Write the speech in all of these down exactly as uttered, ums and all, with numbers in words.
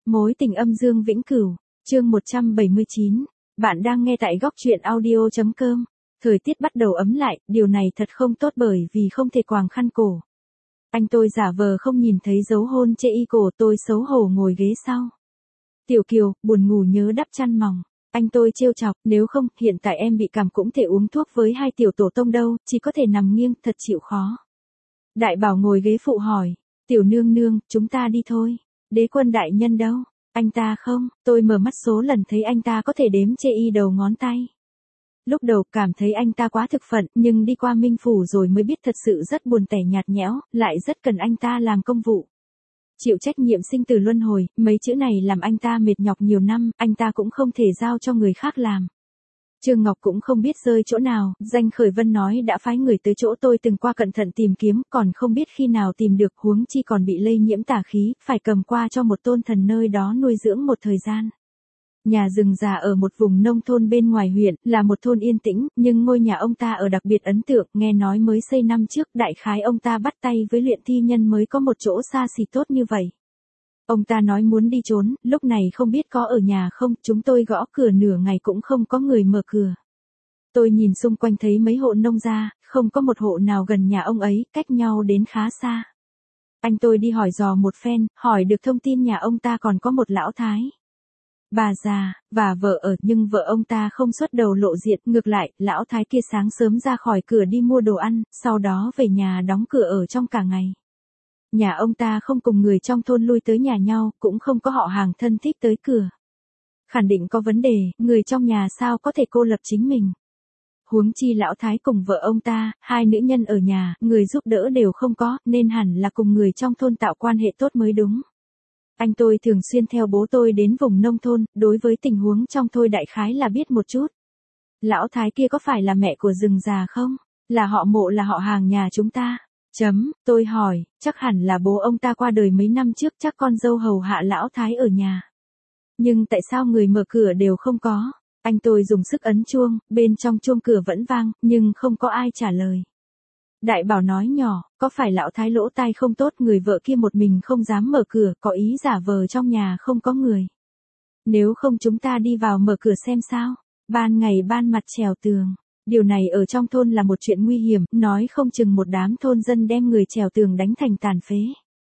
Mối tình âm dương vĩnh cửu, chương một trăm bảy mươi chín. Bạn đang nghe tại góc truyện audio chấm com. Thời tiết bắt đầu ấm lại, điều này thật không tốt bởi vì không thể quàng khăn cổ. Anh tôi giả vờ không nhìn thấy dấu hôn chê y cổ, tôi xấu hổ ngồi ghế sau. Tiểu Kiều, buồn ngủ nhớ đắp chăn mỏng. Anh tôi trêu chọc, nếu không, hiện tại em bị cảm cũng thể uống thuốc với hai tiểu tổ tông đâu, chỉ có thể nằm nghiêng, thật chịu khó. Đại Bảo ngồi ghế phụ hỏi, tiểu nương nương, chúng ta đi thôi. Đế Quân đại nhân đâu? Anh ta không, tôi mở mắt số lần thấy anh ta có thể đếm chê y đầu ngón tay. Lúc đầu cảm thấy anh ta quá thực phận, nhưng đi qua Minh Phủ rồi mới biết thật sự rất buồn tẻ nhạt nhẽo, lại rất cần anh ta làm công vụ. Chịu trách nhiệm sinh tử luân hồi, mấy chữ này làm anh ta mệt nhọc nhiều năm, anh ta cũng không thể giao cho người khác làm. Trương Ngọc cũng không biết rơi chỗ nào, Danh Khởi Vân nói đã phái người tới chỗ tôi từng qua cẩn thận tìm kiếm, còn không biết khi nào tìm được, huống chi còn bị lây nhiễm tà khí, phải cầm qua cho một tôn thần nơi đó nuôi dưỡng một thời gian. Nhà rừng già ở một vùng nông thôn bên ngoài huyện, là một thôn yên tĩnh, nhưng ngôi nhà ông ta ở đặc biệt ấn tượng, nghe nói mới xây năm trước, đại khái ông ta bắt tay với luyện thi nhân mới có một chỗ xa xỉ tốt như vậy. Ông ta nói muốn đi trốn, lúc này không biết có ở nhà không, chúng tôi gõ cửa nửa ngày cũng không có người mở cửa. Tôi nhìn xung quanh thấy mấy hộ nông gia, không có một hộ nào gần nhà ông ấy, cách nhau đến khá xa. Anh tôi đi hỏi dò một phen, hỏi được thông tin nhà ông ta còn có một lão thái. Bà già, và vợ ở, nhưng vợ ông ta không xuất đầu lộ diện, ngược lại, lão thái kia sáng sớm ra khỏi cửa đi mua đồ ăn, sau đó về nhà đóng cửa ở trong cả ngày. Nhà ông ta không cùng người trong thôn lui tới nhà nhau, cũng không có họ hàng thân thích tới cửa. Khẳng định có vấn đề, người trong nhà sao có thể cô lập chính mình. Huống chi lão thái cùng vợ ông ta, hai nữ nhân ở nhà, người giúp đỡ đều không có, nên hẳn là cùng người trong thôn tạo quan hệ tốt mới đúng. Anh tôi thường xuyên theo bố tôi đến vùng nông thôn, đối với tình huống trong thôi đại khái là biết một chút. Lão thái kia có phải là mẹ của rừng già không? Là họ Mộ, là họ hàng nhà chúng ta. Chấm, tôi hỏi, chắc hẳn là bố ông ta qua đời mấy năm trước, chắc con dâu hầu hạ lão thái ở nhà. Nhưng tại sao người mở cửa đều không có? Anh tôi dùng sức ấn chuông, bên trong chuông cửa vẫn vang, nhưng không có ai trả lời. Đại Bảo nói nhỏ, có phải lão thái lỗ tai không tốt, người vợ kia một mình không dám mở cửa, có ý giả vờ trong nhà không có người. Nếu không chúng ta đi vào mở cửa xem sao? Ban ngày ban mặt trèo tường. Điều này ở trong thôn là một chuyện nguy hiểm, nói không chừng một đám thôn dân đem người trèo tường đánh thành tàn phế.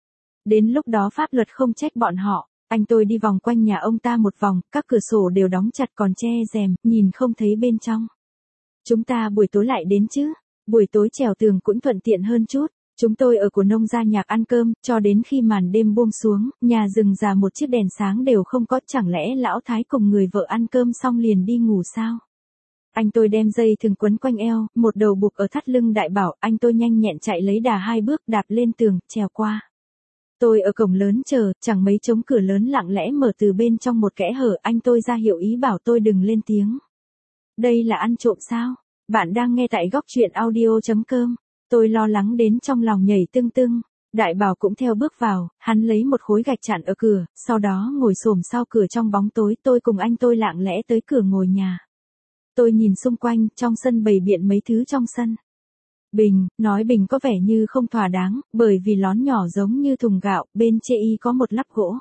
Đến lúc đó pháp luật không trách bọn họ. Anh tôi đi vòng quanh nhà ông ta một vòng, các cửa sổ đều đóng chặt còn che rèm, nhìn không thấy bên trong. Chúng ta buổi tối lại đến chứ? Buổi tối trèo tường cũng thuận tiện hơn chút. Chúng tôi ở của nông gia nhạc ăn cơm, cho đến khi màn đêm buông xuống, nhà rừng già một chiếc đèn sáng đều không có, chẳng lẽ lão thái cùng người vợ ăn cơm xong liền đi ngủ sao? Anh tôi đem dây thừng quấn quanh eo, một đầu buộc ở thắt lưng Đại Bảo, anh tôi nhanh nhẹn chạy lấy đà hai bước đạp lên tường, trèo qua. Tôi ở cổng lớn chờ, chẳng mấy trống cửa lớn lặng lẽ mở từ bên trong một kẽ hở, anh tôi ra hiệu ý bảo tôi đừng lên tiếng. Đây là ăn trộm sao? Bạn đang nghe tại góc truyện audio chấm com. Tôi lo lắng đến trong lòng nhảy tưng tưng. Đại Bảo cũng theo bước vào, hắn lấy một khối gạch chặn ở cửa, sau đó ngồi xổm sau cửa trong bóng tối, tôi cùng anh tôi lặng lẽ tới cửa ngồi nhà. Tôi nhìn xung quanh, trong sân bày biện mấy thứ trong sân. Bình, nói bình có vẻ như không thỏa đáng, bởi vì lón nhỏ giống như thùng gạo, bên chê y có một lắp gỗ.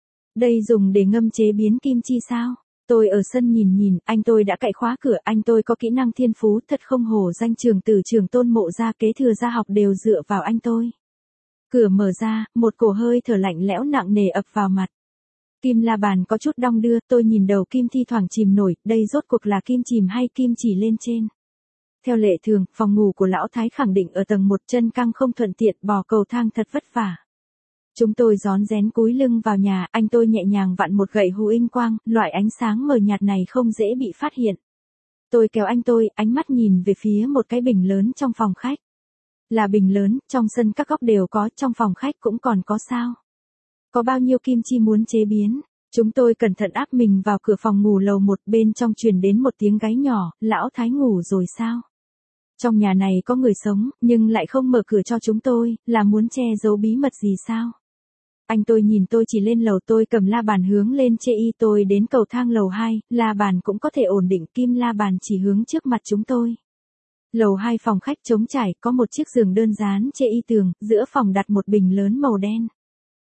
Đây dùng để ngâm chế biến kim chi sao? Tôi ở sân nhìn nhìn, anh tôi đã cạy khóa cửa, anh tôi có kỹ năng thiên phú, thật không hổ danh trường tử trường Tôn Mộ gia, kế thừa gia học đều dựa vào anh tôi. Cửa mở ra, một cổ hơi thở lạnh lẽo nặng nề ập vào mặt. Kim la bàn có chút đong đưa, tôi nhìn đầu kim thi thoảng chìm nổi, đây rốt cuộc là kim chìm hay kim chỉ lên trên. Theo lệ thường, phòng ngủ của lão thái khẳng định ở tầng một, chân căng không thuận tiện, bò cầu thang thật vất vả. Chúng tôi rón rén cúi lưng vào nhà, anh tôi nhẹ nhàng vặn một gậy hù inh quang, loại ánh sáng mờ nhạt này không dễ bị phát hiện. Tôi kéo anh tôi, ánh mắt nhìn về phía một cái bình lớn trong phòng khách. Là bình lớn, trong sân các góc đều có, trong phòng khách cũng còn có sao? Có bao nhiêu kim chi muốn chế biến? Chúng tôi cẩn thận áp mình vào cửa phòng ngủ lầu một, bên trong truyền đến một tiếng gáy nhỏ, lão thái ngủ rồi sao? Trong nhà này có người sống, nhưng lại không mở cửa cho chúng tôi, là muốn che giấu bí mật gì sao? Anh tôi nhìn tôi chỉ lên lầu, tôi cầm la bàn hướng lên chê y, tôi đến cầu thang lầu hai, la bàn cũng có thể ổn định, kim la bàn chỉ hướng trước mặt chúng tôi. Lầu hai phòng khách trống trải, có một chiếc giường đơn dán chê y tường, giữa phòng đặt một bình lớn màu đen.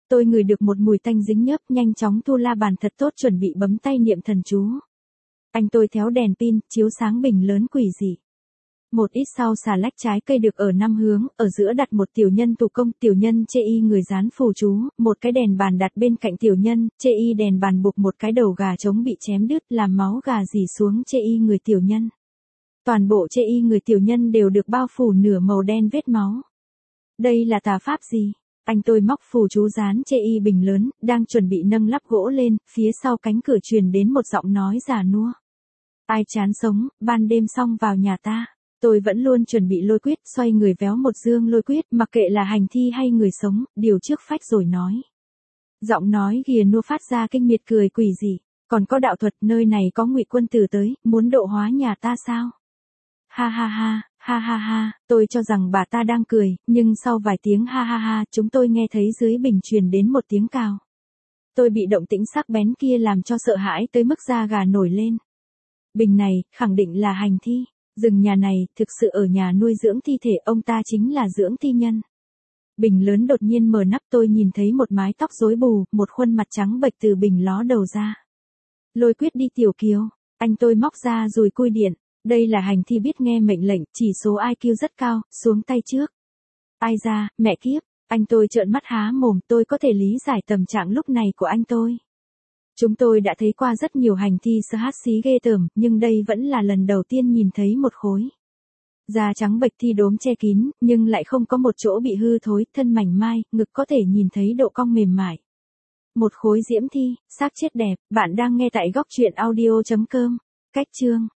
Tôi ngửi được một mùi tanh dính nhớp, nhanh chóng thu la bàn thật tốt chuẩn bị bấm tay niệm thần chú. Anh tôi tháo đèn pin, chiếu sáng bình lớn quỷ dị. Một ít sau xà lách trái cây được ở năm hướng, ở giữa đặt một tiểu nhân thủ công, tiểu nhân chê y người dán phù chú, một cái đèn bàn đặt bên cạnh tiểu nhân, chê y đèn bàn buộc một cái đầu gà trống bị chém đứt làm máu gà rỉ xuống chê y người tiểu nhân. Toàn bộ chê y người tiểu nhân đều được bao phủ nửa màu đen vết máu. Đây là tà pháp gì? Anh tôi móc phù chú dán chê y bình lớn, đang chuẩn bị nâng lắp gỗ lên, phía sau cánh cửa truyền đến một giọng nói già nua. Ai chán sống, ban đêm xong vào nhà ta. Tôi vẫn luôn chuẩn bị lôi quyết, xoay người véo một dương lôi quyết, mặc kệ là hành thi hay người sống, điều trước phách rồi nói. Giọng nói ghìa nua phát ra kinh miệt cười quỷ dị, còn có đạo thuật, nơi này có Ngụy quân tử tới, muốn độ hóa nhà ta sao? Ha ha ha, ha ha ha, tôi cho rằng bà ta đang cười, nhưng sau vài tiếng ha ha ha, chúng tôi nghe thấy dưới bình truyền đến một tiếng cào. Tôi bị động tĩnh sắc bén kia làm cho sợ hãi tới mức da gà nổi lên. Bình này, khẳng định là hành thi. Rừng nhà này, thực sự ở nhà nuôi dưỡng thi thể, ông ta chính là dưỡng thi nhân. Bình lớn đột nhiên mở nắp, tôi nhìn thấy một mái tóc rối bù, một khuôn mặt trắng bệch từ bình ló đầu ra. Lôi quyết đi Tiểu Kiều, anh tôi móc ra rồi cui điện. Đây là hành thi biết nghe mệnh lệnh, chỉ số i kiu rất cao, xuống tay trước. Ai ra, mẹ kiếp, anh tôi trợn mắt há mồm, tôi có thể lý giải tâm trạng lúc này của anh tôi. Chúng tôi đã thấy qua rất nhiều hành thi sơ hát xí ghê tởm, nhưng đây vẫn là lần đầu tiên nhìn thấy một khối. Da trắng bệch thi đốm che kín, nhưng lại không có một chỗ bị hư thối, thân mảnh mai, ngực có thể nhìn thấy độ cong mềm mại. Một khối diễm thi, xác chết đẹp, bạn đang nghe tại góc truyện audio chấm com. Cách chương